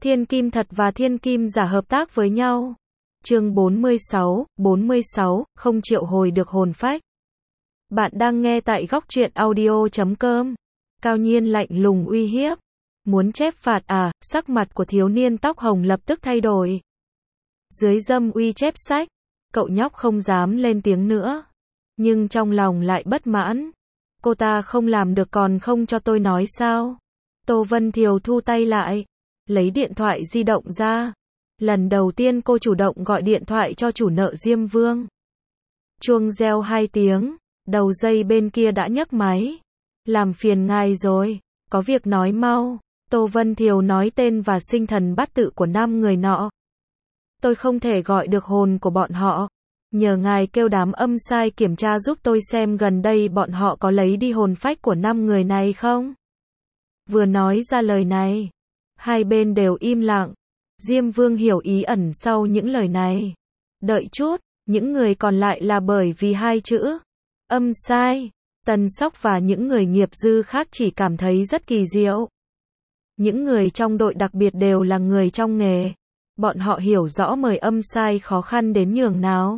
Thiên kim thật và thiên kim giả hợp tác với nhau. Chương 46, không triệu hồi được hồn phách. Bạn đang nghe tại góc truyện audio.com. Cao Nhiên lạnh lùng uy hiếp. Muốn chép phạt à? Sắc mặt của thiếu niên tóc hồng lập tức thay đổi. Dưới dâm uy chép sách, cậu nhóc không dám lên tiếng nữa. Nhưng trong lòng lại bất mãn. Cô ta không làm được còn không cho tôi nói sao? Tô Vân Thiều thu tay lại, lấy điện thoại di động ra. Lần đầu tiên cô chủ động gọi điện thoại cho chủ nợ Diêm Vương. Chuông reo 2 tiếng, đầu dây bên kia đã nhấc máy. Làm phiền ngài rồi, có việc nói mau. Tô Vân Thiều nói tên và sinh thần bát tự của 5 người nọ. Tôi không thể gọi được hồn của bọn họ. Nhờ ngài kêu đám âm sai kiểm tra giúp tôi xem gần đây bọn họ có lấy đi hồn phách của 5 người này không? Vừa nói ra lời này, hai bên đều im lặng. Diêm Vương hiểu ý ẩn sau những lời này. Đợi chút, những người còn lại là bởi vì 2 chữ âm sai. Tần Sóc và những người nghiệp dư khác chỉ cảm thấy rất kỳ diệu. Những người trong đội đặc biệt đều là người trong nghề. Bọn họ hiểu rõ mời âm sai khó khăn đến nhường nào.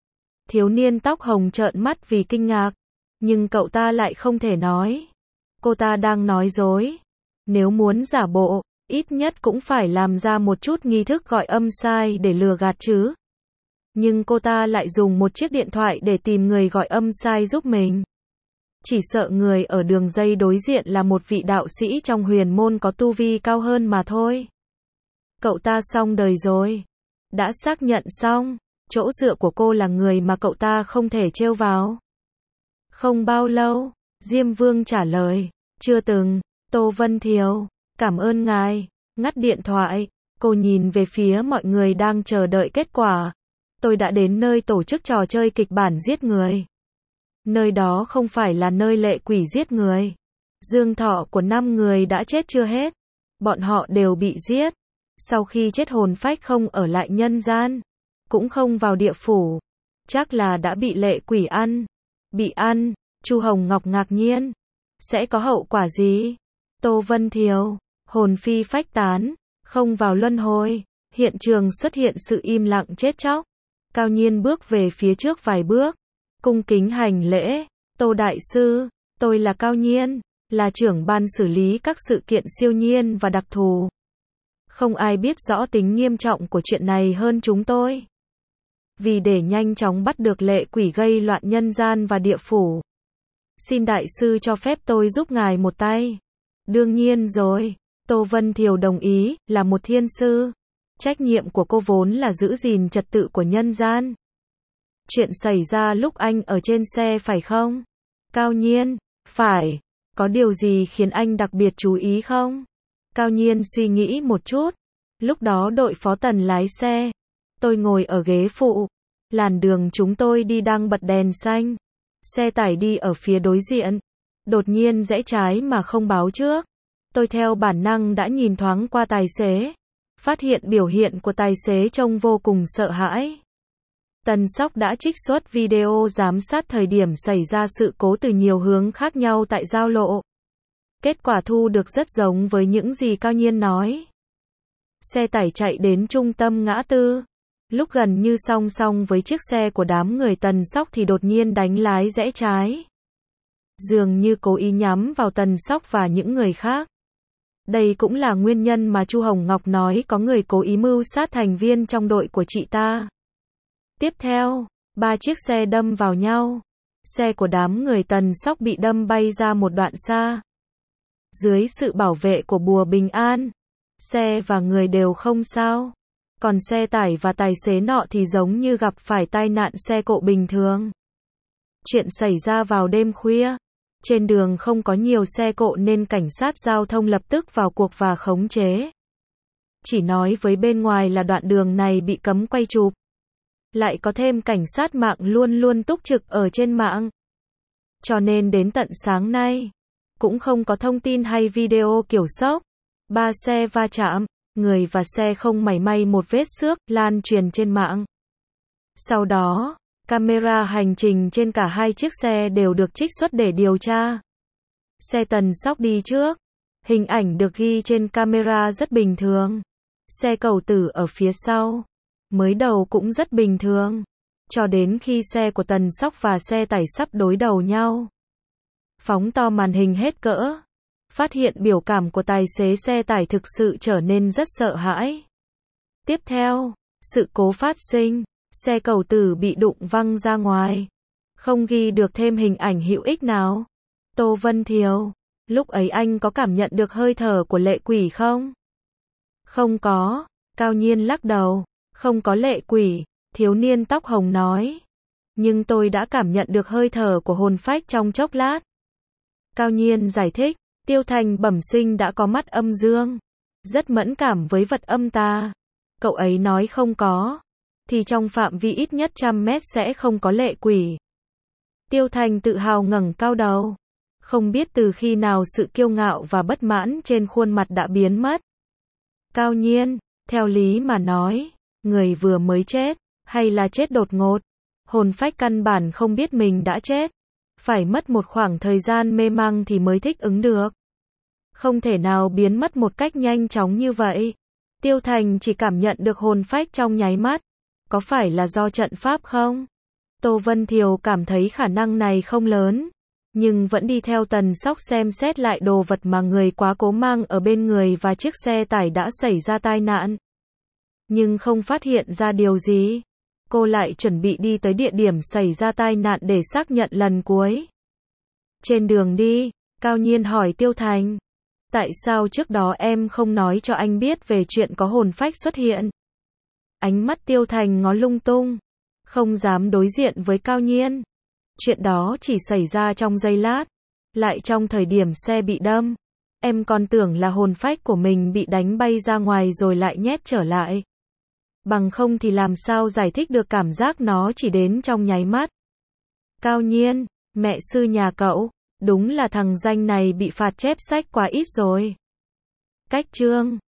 Thiếu niên tóc hồng trợn mắt vì kinh ngạc. Nhưng cậu ta lại không thể nói. Cô ta đang nói dối. Nếu muốn giả bộ, ít nhất cũng phải làm ra một chút nghi thức gọi âm sai để lừa gạt chứ. Nhưng cô ta lại dùng một chiếc điện thoại để tìm người gọi âm sai giúp mình. Chỉ sợ người ở đường dây đối diện là một vị đạo sĩ trong huyền môn có tu vi cao hơn mà thôi. Cậu ta xong đời rồi. Đã xác nhận xong, chỗ dựa của cô là người mà cậu ta không thể trêu vào. Không bao lâu, Diêm Vương trả lời, chưa từng. Tô Vân Thiều, cảm ơn ngài. Ngắt điện thoại, cô nhìn về phía mọi người đang chờ đợi kết quả. Tôi đã đến nơi tổ chức trò chơi kịch bản giết người. Nơi đó không phải là nơi lệ quỷ giết người. Dương thọ của 5 người đã chết chưa hết. Bọn họ đều bị giết. Sau khi chết hồn phách không ở lại nhân gian, cũng không vào địa phủ. Chắc là đã bị lệ quỷ ăn. Bị ăn, Chu Hồng Ngọc ngạc nhiên. Sẽ có hậu quả gì? Tô Vân Thiều, hồn phi phách tán, không vào luân hồi. Hiện trường xuất hiện sự im lặng chết chóc. Cao Nhiên bước về phía trước vài bước, cung kính hành lễ. Tô Đại Sư, tôi là Cao Nhiên, là trưởng ban xử lý các sự kiện siêu nhiên và đặc thù. Không ai biết rõ tính nghiêm trọng của chuyện này hơn chúng tôi. Vì để nhanh chóng bắt được lệ quỷ gây loạn nhân gian và địa phủ, xin Đại Sư cho phép tôi giúp ngài một tay. Đương nhiên rồi, Tô Vân Thiều đồng ý, là một thiên sư. Trách nhiệm của cô vốn là giữ gìn trật tự của nhân gian. Chuyện xảy ra lúc anh ở trên xe phải không? Cao Nhiên, phải. Có điều gì khiến anh đặc biệt chú ý không? Cao Nhiên suy nghĩ một chút. Lúc đó đội phó Tần lái xe. Tôi ngồi ở ghế phụ. Làn đường chúng tôi đi đang bật đèn xanh. Xe tải đi ở phía đối diện. Đột nhiên rẽ trái mà không báo trước. Tôi theo bản năng đã nhìn thoáng qua tài xế. Phát hiện biểu hiện của tài xế trông vô cùng sợ hãi. Tần Sóc đã trích xuất video giám sát thời điểm xảy ra sự cố từ nhiều hướng khác nhau tại giao lộ. Kết quả thu được rất giống với những gì Cao Nhiên nói. Xe tải chạy đến trung tâm ngã tư. Lúc gần như song song với chiếc xe của đám người Tần Sóc thì đột nhiên đánh lái rẽ trái. Dường như cố ý nhắm vào Tần Sóc và những người khác. Đây cũng là nguyên nhân mà Chu Hồng Ngọc nói có người cố ý mưu sát thành viên trong đội của chị ta. Tiếp theo, 3 chiếc xe đâm vào nhau. Xe của đám người Tần Sóc bị đâm bay ra một đoạn xa. Dưới sự bảo vệ của bùa bình an, xe và người đều không sao. Còn xe tải và tài xế nọ thì giống như gặp phải tai nạn xe cộ bình thường. Chuyện xảy ra vào đêm khuya. Trên đường không có nhiều xe cộ nên cảnh sát giao thông lập tức vào cuộc và khống chế. Chỉ nói với bên ngoài là đoạn đường này bị cấm quay chụp. Lại có thêm cảnh sát mạng luôn luôn túc trực ở trên mạng. Cho nên đến tận sáng nay, cũng không có thông tin hay video kiểu sốc. 3 xe va chạm, người và xe không mảy may một vết xước, lan truyền trên mạng. Sau đó, camera hành trình trên cả 2 chiếc xe đều được trích xuất để điều tra. Xe Tần Sóc đi trước. Hình ảnh được ghi trên camera rất bình thường. xe cầu tử ở phía sau. Mới đầu cũng rất bình thường. Cho đến khi xe của Tần Sóc và xe tải sắp đối đầu nhau. Phóng to màn hình hết cỡ. Phát hiện biểu cảm của tài xế xe tải thực sự trở nên rất sợ hãi. Tiếp theo, sự cố phát sinh, xe cầu tử bị đụng văng ra ngoài. Không ghi được thêm hình ảnh hữu ích nào. Tô Vân Thiều, lúc ấy anh có cảm nhận được hơi thở của lệ quỷ không? Không có, Cao Nhiên lắc đầu, không có lệ quỷ, thiếu niên tóc hồng nói. Nhưng tôi đã cảm nhận được hơi thở của hồn phách trong chốc lát. Cao Nhiên giải thích, Tiêu Thành bẩm sinh đã có mắt âm dương, rất mẫn cảm với vật âm tà. Cậu ấy nói không có, thì trong phạm vi ít nhất 100 mét sẽ không có lệ quỷ. Tiêu Thành tự hào ngẩng cao đầu. Không biết từ khi nào sự kiêu ngạo và bất mãn trên khuôn mặt đã biến mất. Cao Nhiên, theo lý mà nói, người vừa mới chết, hay là chết đột ngột, hồn phách căn bản không biết mình đã chết. Phải mất một khoảng thời gian mê mang thì mới thích ứng được. Không thể nào biến mất một cách nhanh chóng như vậy. Tiêu Thành chỉ cảm nhận được hồn phách trong nháy mắt. Có phải là do trận pháp không? Tô Vân Thiều cảm thấy khả năng này không lớn, nhưng vẫn đi theo Tần Sóc xem xét lại đồ vật mà người quá cố mang ở bên người và chiếc xe tải đã xảy ra tai nạn. Nhưng không phát hiện ra điều gì. Cô lại chuẩn bị đi tới địa điểm xảy ra tai nạn để xác nhận lần cuối. Trên đường đi, Cao Nhiên hỏi Tiêu Thành. Tại sao trước đó em không nói cho anh biết về chuyện có hồn phách xuất hiện? Ánh mắt Tiêu Thành ngó lung tung, không dám đối diện với Cao Nhiên. Chuyện đó chỉ xảy ra trong giây lát, lại trong thời điểm xe bị đâm. Em còn tưởng là hồn phách của mình bị đánh bay ra ngoài rồi lại nhét trở lại. Bằng không thì làm sao giải thích được cảm giác nó chỉ đến trong nháy mắt. Cao Nhiên, mẹ sư nhà cậu, đúng là thằng danh này bị phạt chép sách quá ít rồi. Cách chương